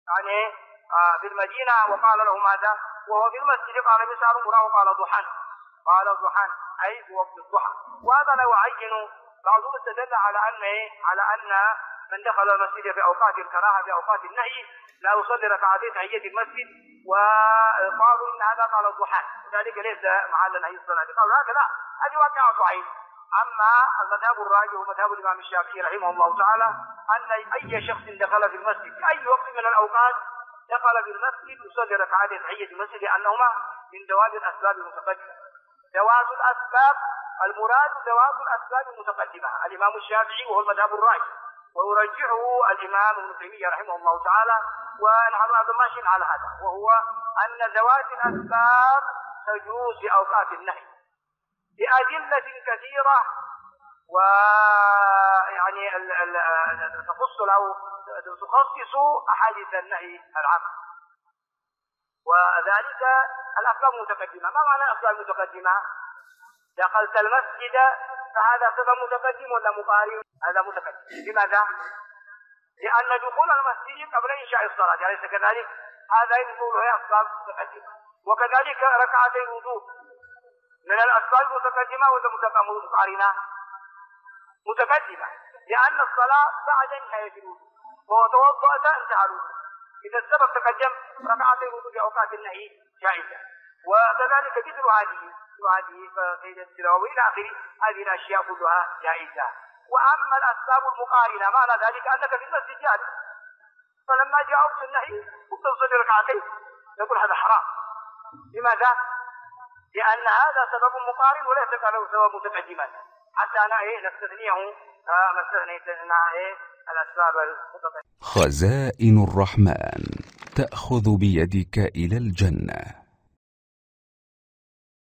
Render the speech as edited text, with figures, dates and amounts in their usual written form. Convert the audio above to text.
يعني في المدينة وقال له ماذا؟ وهو في المسجد قال بسار مراه قال ضحى، قال ضحى أي بوقت الضحى. وهذا لو عين بعضهم استدل على أن من دخل المسجد في أوقات الكراهة في أوقات النهي لا يصلي ركعتين تحية المسجد، وقالوا إن هذا قال الضحى وذلك ليس محل نهي الصلاة. قالوا هكذا، هذه واقعة عين. أما المذهب الراجح ومذهب الإمام الشافعي رحمه الله تعالى أن أي شخص دخل في المسجد في أي وقت من الأوقات دخل في المسجد يصلي ركعتين تحية المسجد، لأنهما من ذوات الأسباب المتقدمة. ذوات الأسباب المراد ذوات الأسباب المتقدمة. الإمام الشافعي وهو المذهب الراجح ويرجحه الإمام ابن تيمية رحمه الله تعالى، ونحن أيضا ماشيين على هذا، وهو أن ذوات الأسباب تجوز في أوقات النهي بأدلة كثيرة، ويعني تخص أو تخصص أحاديث النهي العام، وذلك الأسباب المتقدمة. ما معنى الأسباب المتقدمة؟ دخلت المسجد فهذا سبب متقدم ولا مقارن؟ هذا متقدم. لماذا؟ لأن دخول المسجد قبل إنشاء الصلاة أليس كذلك؟ هذا يقول هي أسباب متقدمة. وكذلك ركعتي الوضوء من الأسباب المتقدمة ولا مقارنة؟ متقدمة، لأن الصلاة بعد نهاية الوضوء وتوضأت انتهى الوضوء. إذا السبب تقدم ركعتي الوضوء في أوقات النهي جائزة، وكذلك مثل هذه فقيد التلاوة إلى آخره، هذه الأشياء كلها جائزة. وأما الأسباب المقارنة معنى ذلك أنك في المسجد جالس، فلما جاء وقت النهي كنت تصلي ركعتين، نقول هذا حرام. لماذا؟ لأن هذا سبب مقارن وليس له سبب متقدما، حتى أنا نستثنيه ما استثنينا الأسباب المتقدمة. خزائن الرحمن تأخذ بيدك إلى الجنة.